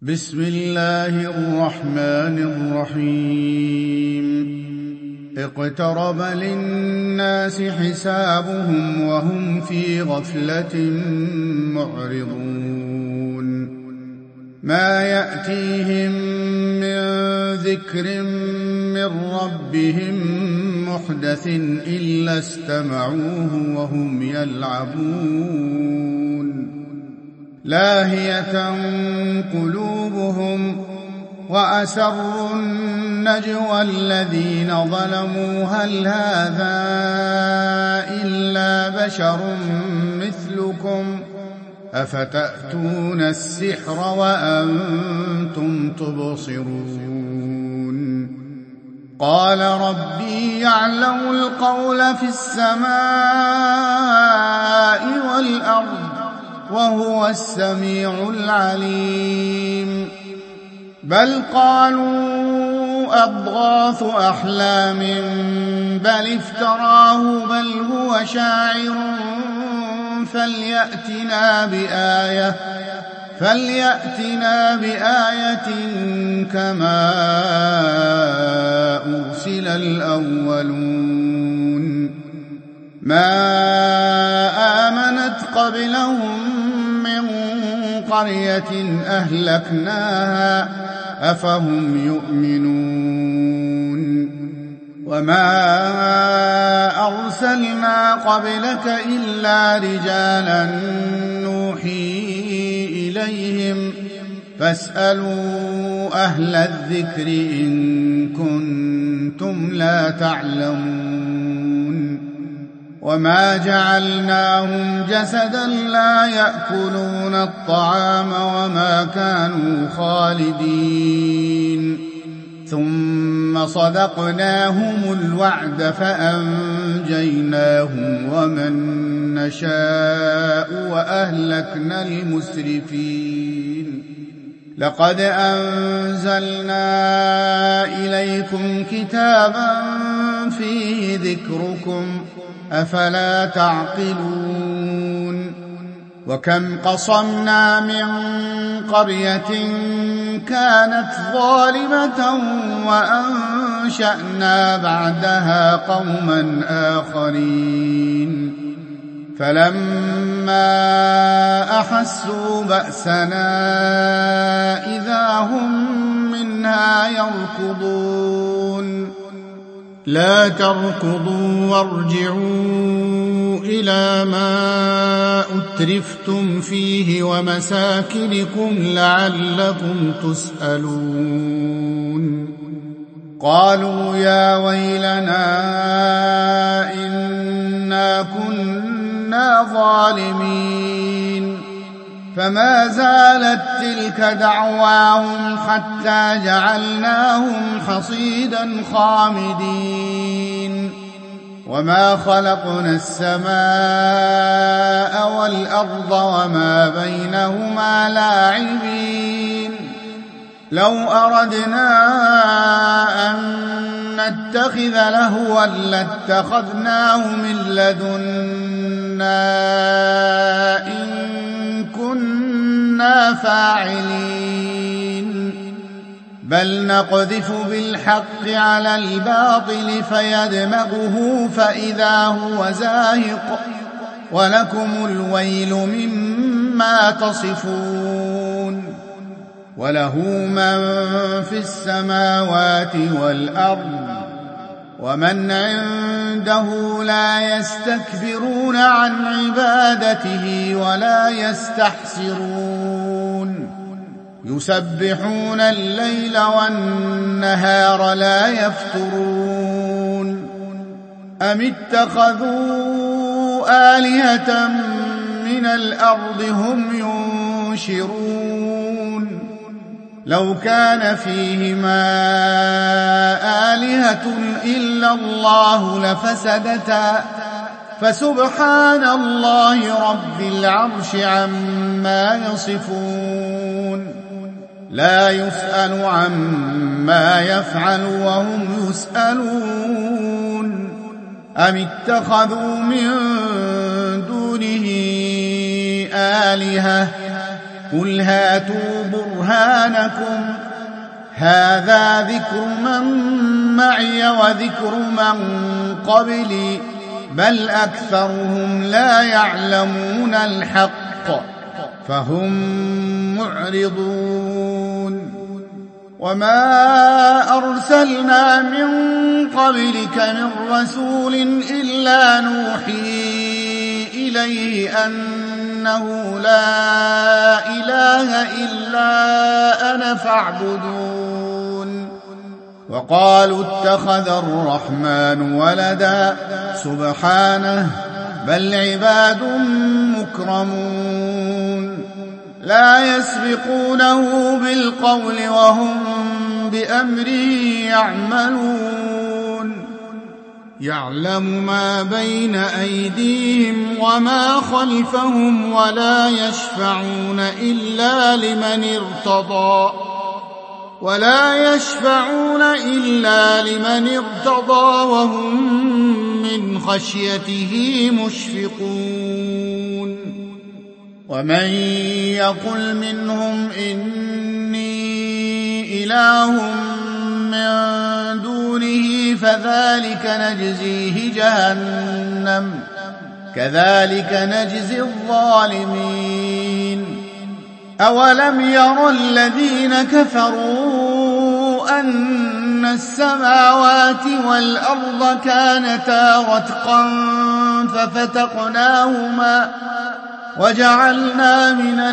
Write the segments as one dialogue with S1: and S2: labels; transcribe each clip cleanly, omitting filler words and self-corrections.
S1: بسم الله الرحمن الرحيم اقترب للناس حسابهم وهم في غفلة معرضون ما يأتيهم من ذكر من ربهم محدث إلا استمعوه وهم يلعبون لاهية قلوبهم وأسروا النجوى الذين ظلموا هل هذا إلا بشر مثلكم أفتأتون السحر وأنتم تبصرون قال ربي يعلم القول في السماء والأرض وهو السميع العليم بل قالوا أضغاث أحلام بل افتراه بل هو شاعر فليأتنا بآية كما أرسل الأولون ما آمنت قبلهم من قرية أهلكناها أفهم يؤمنون وما أرسلنا قبلك إلا رجالا نوحي إليهم فاسألوا أهل الذكر إن كنتم لا تعلمون وما جعلناهم جسدا لا يأكلون الطعام وما كانوا خالدين ثم صدقناهم الوعد فأنجيناهم ومن نشاء وأهلكنا المسرفين لقد أنزلنا إليكم كتابا فيه ذكركم أفلا تعقلون وكم قصمنا من قرية كانت ظالمة وأنشأنا بعدها قوما آخرين فلما أحسوا بأسنا إذا هم منها يركضون لا تركضوا وارجعوا إلى ما أترفتم فيه ومساكنكم لعلكم تسألون قالوا يا ويلنا إنا كنا ظالمين فما زالت تلك دعواهم حتى جعلناهم حصيدا خامدين وما خلقنا السماء والأرض وما بينهما لاعبين لو أردنا أن نتخذ لهوا لاتخذناه من لدنا إن كنا فاعلين بل نقذف بالحق على الباطل فيدمغه فإذا هو زاهق ولكم الويل مما تصفون وله من في السماوات والأرض ومن عنده لا يستكبرون عن عبادته ولا يستحسرون يسبحون الليل والنهار لا يفترون أم اتخذوا آلهة من الأرض هم ينشرون لو كان فيهما آلهة إلا الله لفسدتا فسبحان الله رب العرش عما يصفون لا يسأل عما يفعل وهم يسألون أم اتخذوا من دونه آلهة قل هاتوا برهانكم هذا ذكر من معي وذكر من قبلي بل أكثرهم لا يعلمون الحق فهم معرضون وما أرسلنا من قبلك من رسول إلا نوحي إليه أنه لا إله إلا أنا فاعبدون وقالوا اتخذ الرحمن ولدا سبحانه بل عباد مكرمون لا يسبقونه بالقول وهم بأمره يعملون يعلم ما بين أيديهم وما خلفهم ولا يشفعون إلا لمن ارتضى وهم من خشيته مشفقون ومن يقل منهم إني إله من دونه فذلك نجزيه جهنم كذلك نجزي الظالمين أولم ير الذين كفروا أن السماوات والأرض كانتا رتقا ففتقناهما وجعلنا من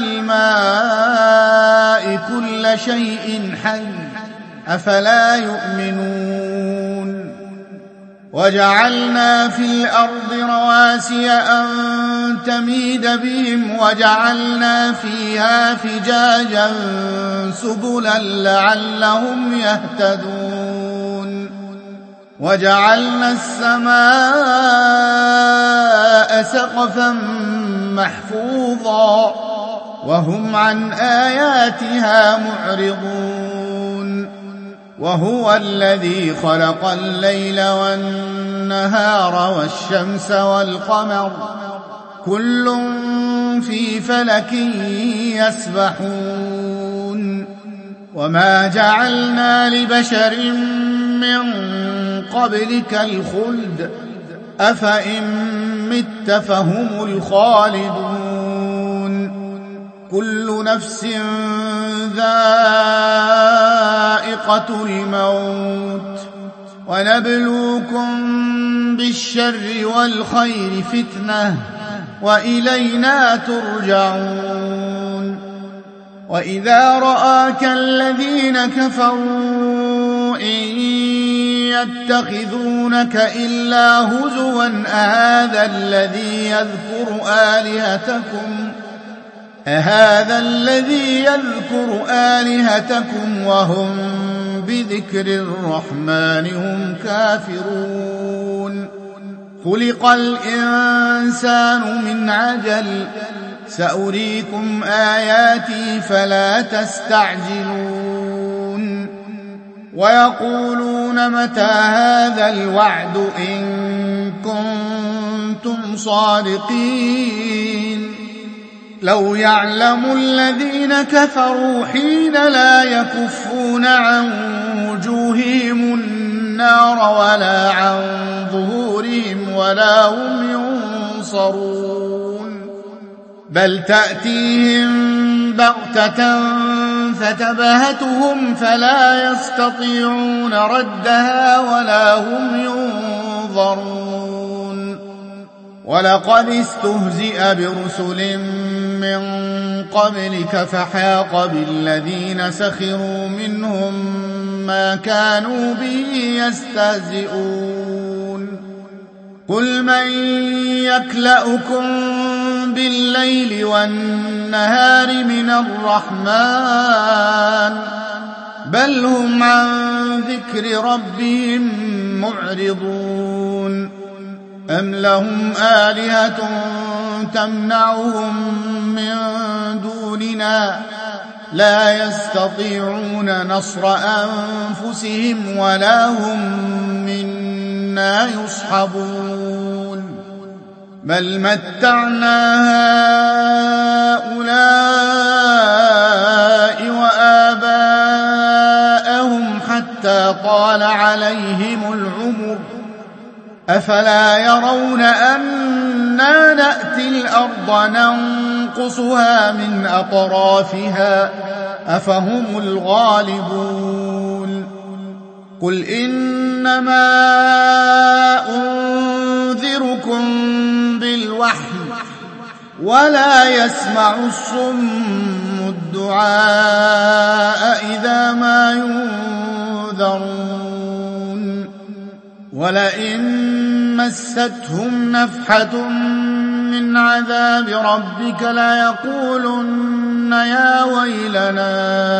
S1: الماء كل شيء حي أفلا يؤمنون وجعلنا في الأرض رواسي أن تميد بهم وجعلنا فيها فجاجا سبلا لعلهم يهتدون وجعلنا السماء سقفا محفوظا وهم عن آياتها معرضون وهو الذي خلق الليل والنهار والشمس والقمر كل في فلك يسبحون وما جعلنا لبشر من قبلك الخلد أفإن مت فهم الخالدون كل نفس ذائقة الموت ونبلوكم بالشر والخير فتنة وإلينا ترجعون وإذا رآك الذين كفروا إن يتخذونك إلا هزوا أهذا الذي يذكر آلهتكم وهم بذكر الرحمن هم كافرون خلق الإنسان من عجل سأريكم آياتي فلا تستعجلون ويقولون متى هذا الوعد إن كنتم صادقين لو يعلم الذين كفروا حين لا يكفون عن وجوههم النار ولا عن ظهورهم ولا هم ينصرون بل تأتيهم بغتة فتبهتهم فلا يستطيعون ردها ولا هم ينظرون ولقد استهزئ برسل من قبلك فحاق بالذين سخروا منهم ما كانوا به يستهزئون قل من يكلأكم بالليل والنهار من الرحمن بل هم عن ذكر ربهم معرضون أم لهم آلهة تمنعهم من دوننا لا يستطيعون نصر أنفسهم ولا هم منا يصحبون بل متعنا هؤلاء وآباءهم حتى طال عليهم العمر أفلا يرون أنا نأتي الأرض ننقصها من أطرافها أفهم الغالبون قل إنما أنذركم بالوحي ولا يسمع الصم الدعاء إذا ما ينذرون ولئن مستهم نفحة من عذاب ربك ليقولن يا ويلنا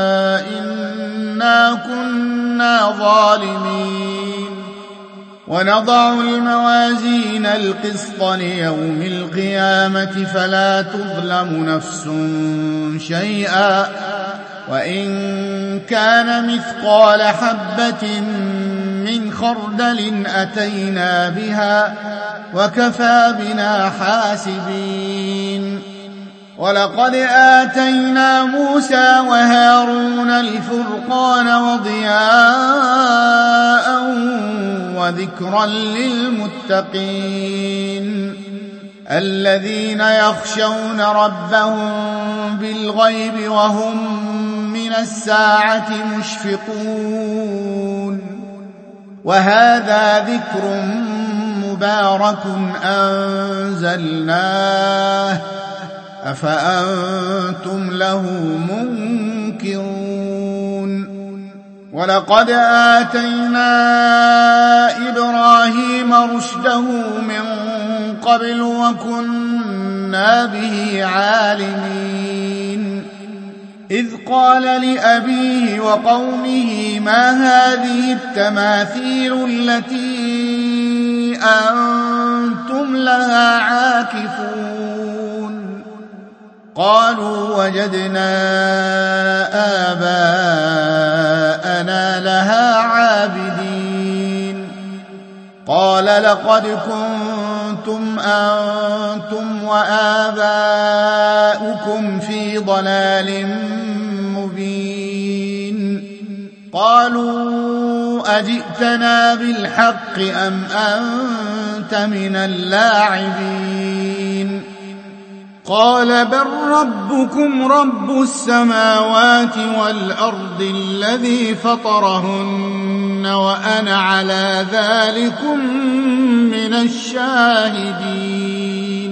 S1: إنا كنا ظالمين ونضع الموازين القسط ليوم القيامة فلا تظلم نفس شيئا وإن كان مثقال حبة من خردل أتينا بها وكفى بنا حاسبين ولقد آتينا موسى وهارون الفرقان وضياء وذكرا للمتقين الذين يخشون ربهم بالغيب وهم من الساعة مشفقون وهذا ذكر مبارك أنزلناه أفأنتم له منكرون ولقد آتينا إبراهيم رشده من قبل وكنا به عالمين إذ قال لأبيه وقومه ما هذه التماثيل التي أنتم لها عاكفون قالوا وجدنا آباءنا لها عابدين قال لقد كنتم أنتم وآباؤكم في ضلال مبين قالوا أجئتنا بالحق أم أنت من اللاعبين قال بل ربكم رب السماوات والأرض الذي فطرهن وأنا على ذلكم من الشاهدين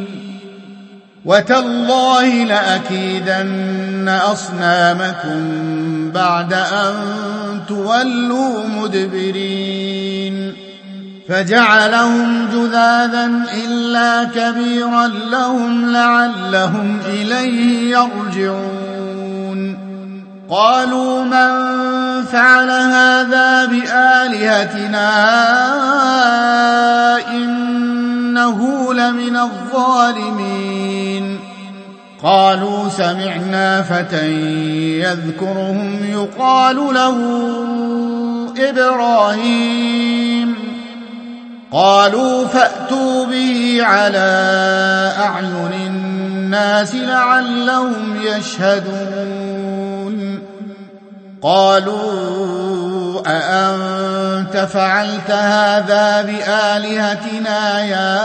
S1: وتالله لأكيدن أصنامكم بعد أن تولوا مدبرين فجعلهم جذاذا إلا كبيرا لهم لعلهم إليه يرجعون قالوا من فعل هذا بآلهتنا إنه لمن الظالمين قالوا سمعنا فتى يذكرهم يقال له إبراهيم قالوا فأتوا به على أعين الناس لعلهم يشهدون قالوا أأنت فعلت هذا بآلهتنا يا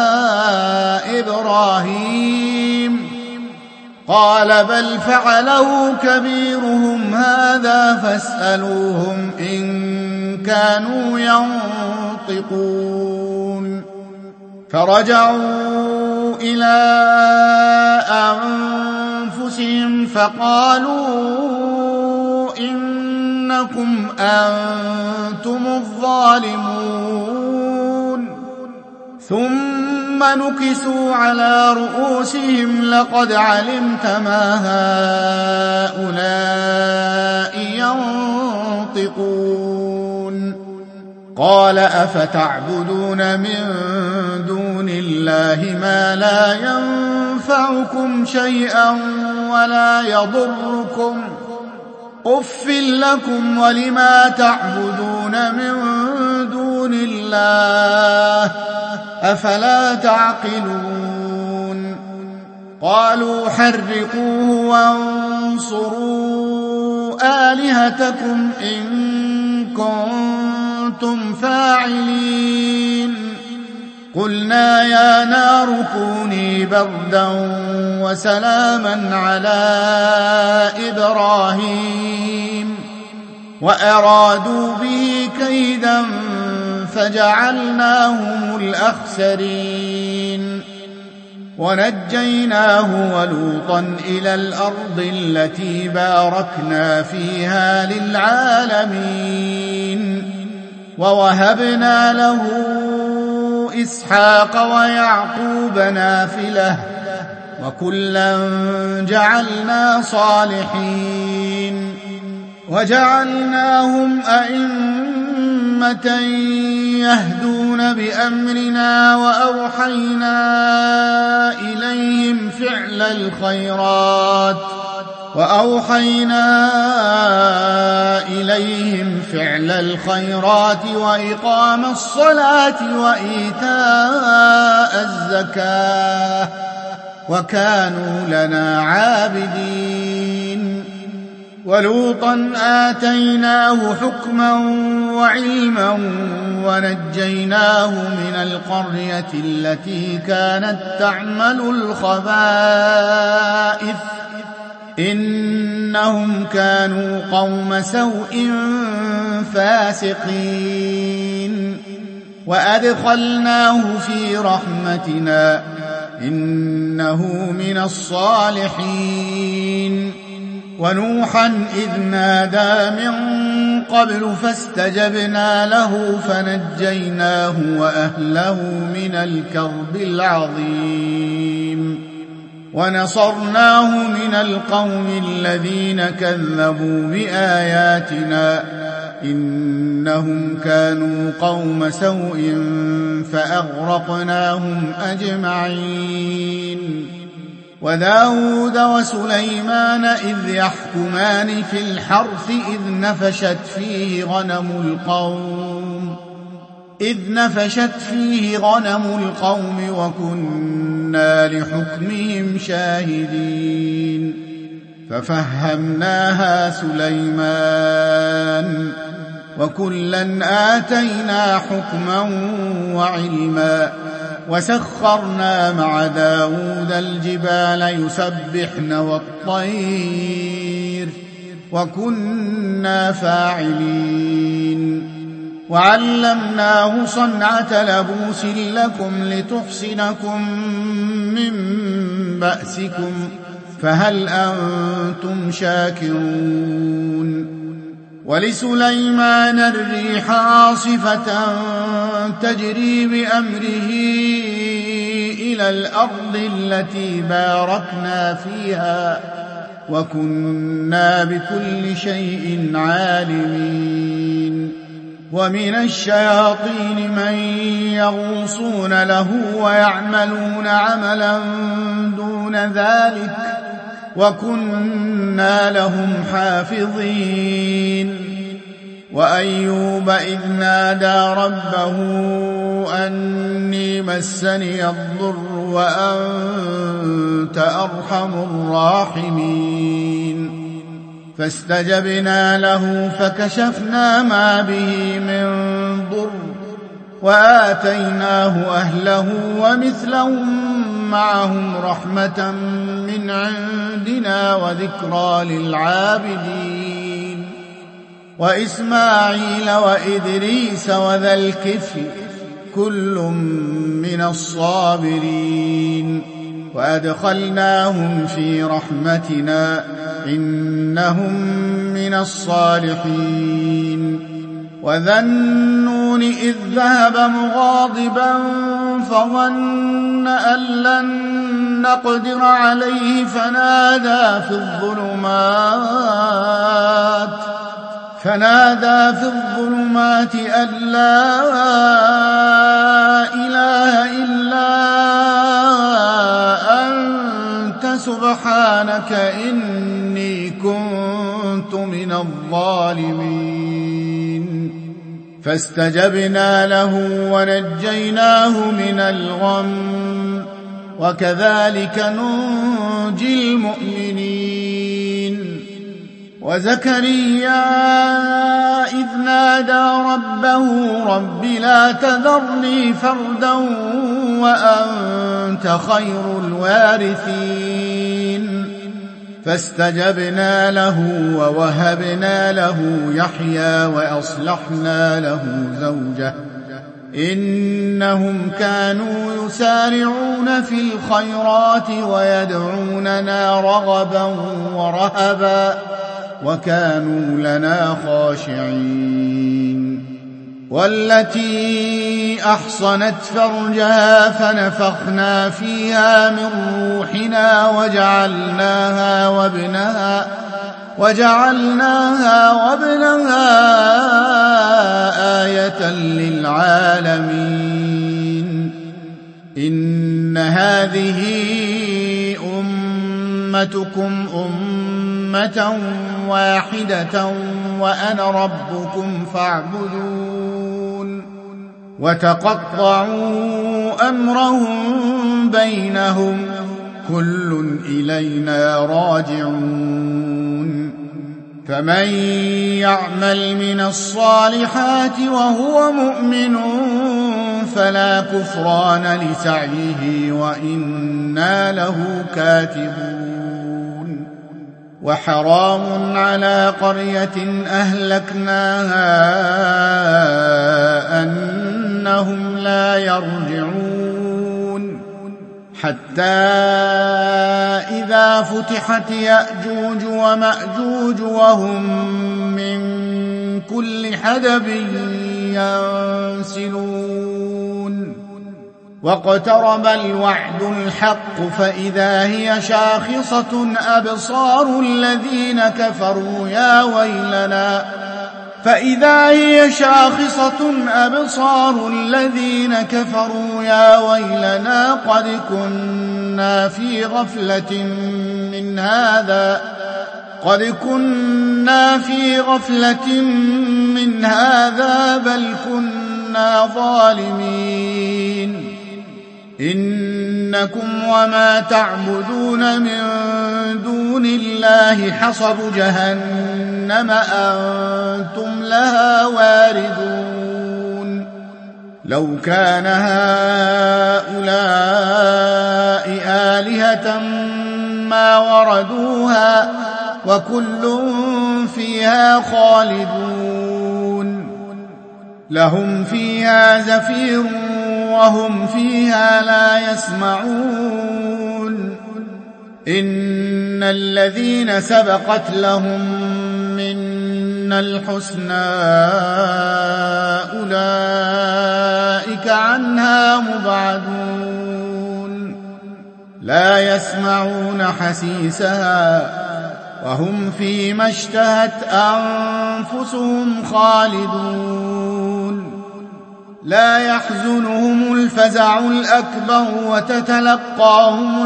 S1: إبراهيم قال بل فعله كبيرهم هذا فاسألوهم إن كانوا ينطقون فرجعوا إلى أنفسهم فقالوا إنكم أنتم الظالمون ثم نكسوا على رؤوسهم لقد علمت ما هؤلاء ينطقون قال أفتعبدون من دون الله ما لا ينفعكم شيئا ولا يضركم أف لكم ولما تعبدون من دون الله أفلا تعقلون قالوا حرقوه وانصروا آلهتكم إن كنتم فاعلين قلنا يا نار كوني بردا وسلاما على إبراهيم وأرادوا به كيدا فجعلناهم الأخسرين ونجيناه ولوطا إلى الأرض التي باركنا فيها للعالمين ووهبنا له إسحاق ويعقوب نافلة وكلا جعلنا صالحين وجعلناهم أئمة يهدون بأمرنا وأوحينا إليهم فعل الخيرات وإقام الصلاة وإيتاء الزكاة وكانوا لنا عابدين ولوطا آتيناه حكما وعلما ونجيناه من القرية التي كانت تعمل الخبائث إنهم كانوا قوم سوء فاسقين وأدخلناه في رحمتنا إنه من الصالحين ونوحا إذ نادى من قبل فاستجبنا له فنجيناه وأهله من الكرب العظيم ونصرناه من القوم الذين كذبوا بآياتنا إنهم كانوا قوم سوء فأغرقناهم أجمعين وداود وسليمان إذ يحكمان في الحرث إذ نفشت فيه غنم القوم وكنا لحكمهم شاهدين ففهمناها سليمان وكلا آتينا حكما وعلما وسخرنا مع داود الجبال يسبحن والطير وكنا فاعلين وعلمناه صنعة لبوس لكم لتحصنكم من بأسكم فهل أنتم شاكرون ولسليمان الريح عاصفة تجري بأمره إلى الأرض التي باركنا فيها وكنا بكل شيء عالمين ومن الشياطين من يغوصون له ويعملون عملا دون ذلك وكنا لهم حافظين وأيوب إذ نادى ربه أني مسني الضر وأنت أرحم الراحمين فاستجبنا له فكشفنا ما به من ضر وآتيناه أهله ومثلهم معهم رحمة من عندنا وذكرى للعابدين وإسماعيل وإدريس وذا الكفل كل من الصابرين وأدخلناهم في رحمتنا إنهم من الصالحين وذا النون إذ ذهب مغاضبا فظن أن لن نقدر عليه فنادى في الظلمات أن لا إله إلا أنت سبحانك إني كنت من الظالمين فاستجبنا له ونجيناه من الغم وكذلك ننجي المؤمنين. وزكريا إذ نادى ربه رب لا تذرني فردا وأنت خير الوارثين فاستجبنا له ووهبنا له يحيى وأصلحنا له زوجه إنهم كانوا يسارعون في الخيرات ويدعوننا رغبا ورهبا وكانوا لنا خاشعين. والتي أحصنت فرجها فنفخنا فيها من روحنا وجعلناها وابنها آية للعالمين. إن هذه أمتكم أمة واحدة وأنا ربكم فاعبدون. وتقطعوا أمرهم بينهم كل إلينا راجعون. فمن يعمل من الصالحات وهو مؤمن فلا كفران لسعيه وإنا له كاتبون. وحرام على قرية أهلكناها أنهم لا يرجعون حتى إذا فتحت يأجوج ومأجوج وهم من كل حدب ينسلون. واقترب الوعد الحق فإذا هي شاخصة أبصار الذين كفروا يا ويلنا قد كنا في غفلة من هذا بل كنا ظالمين. إنكم وما تعبدون من دون الله حصب جهنم أنتم لها واردون. لو كان هؤلاء آلهة ما وردوها وكل فيها خالدون. لهم فيها زفير وهم فيها لا يسمعون. إن الذين سبقت لهم منا الحسنى أولئك عنها مبعدون. لا يسمعون حسيسها وهم فيما اشتهت أنفسهم خالدون. لا يحزنهم الفزع الأكبر وتتلقاهم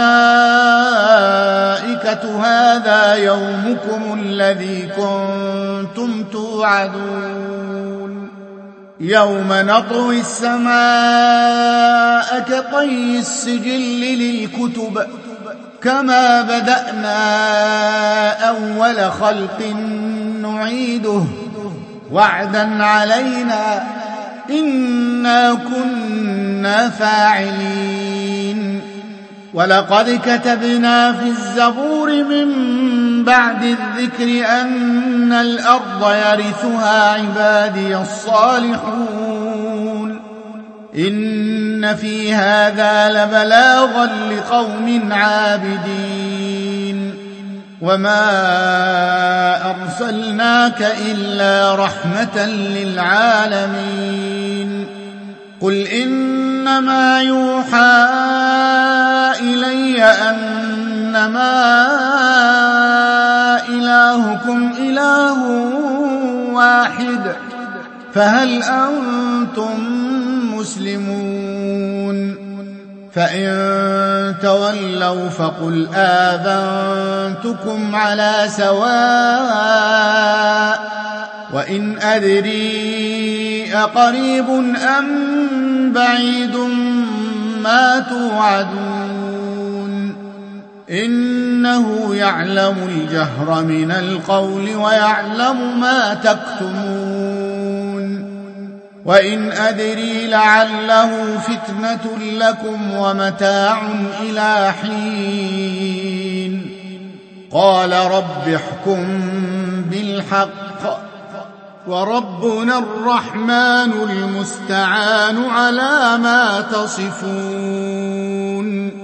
S1: الملائكة هذا يومكم الذي كنتم توعدون. يوم نطوي السماء كطي السجل للكتب كما بدأنا أول خلق نعيده وعدا علينا إنا كنا فاعلين. ولقد كتبنا في الزبور من بعد الذكر أن الأرض يرثها عبادي الصالحون. إن في هذا لبلاغا لقوم عابدين. وما أرسلناك إلا رحمة للعالمين. قل إنما يوحى إلي أنما إلهكم إله واحد فهل أنتم مسلمون؟ فإن تولوا فقل آذنتكم على سواء وإن أدري أقريب أم بعيد ما توعدون إنه يعلم الجهر من القول ويعلم ما تكتمون وإن أدري لعله فتنة لكم ومتاع إلى حين قال رب احكم بالحق وربنا الرحمن المستعان على ما تصفون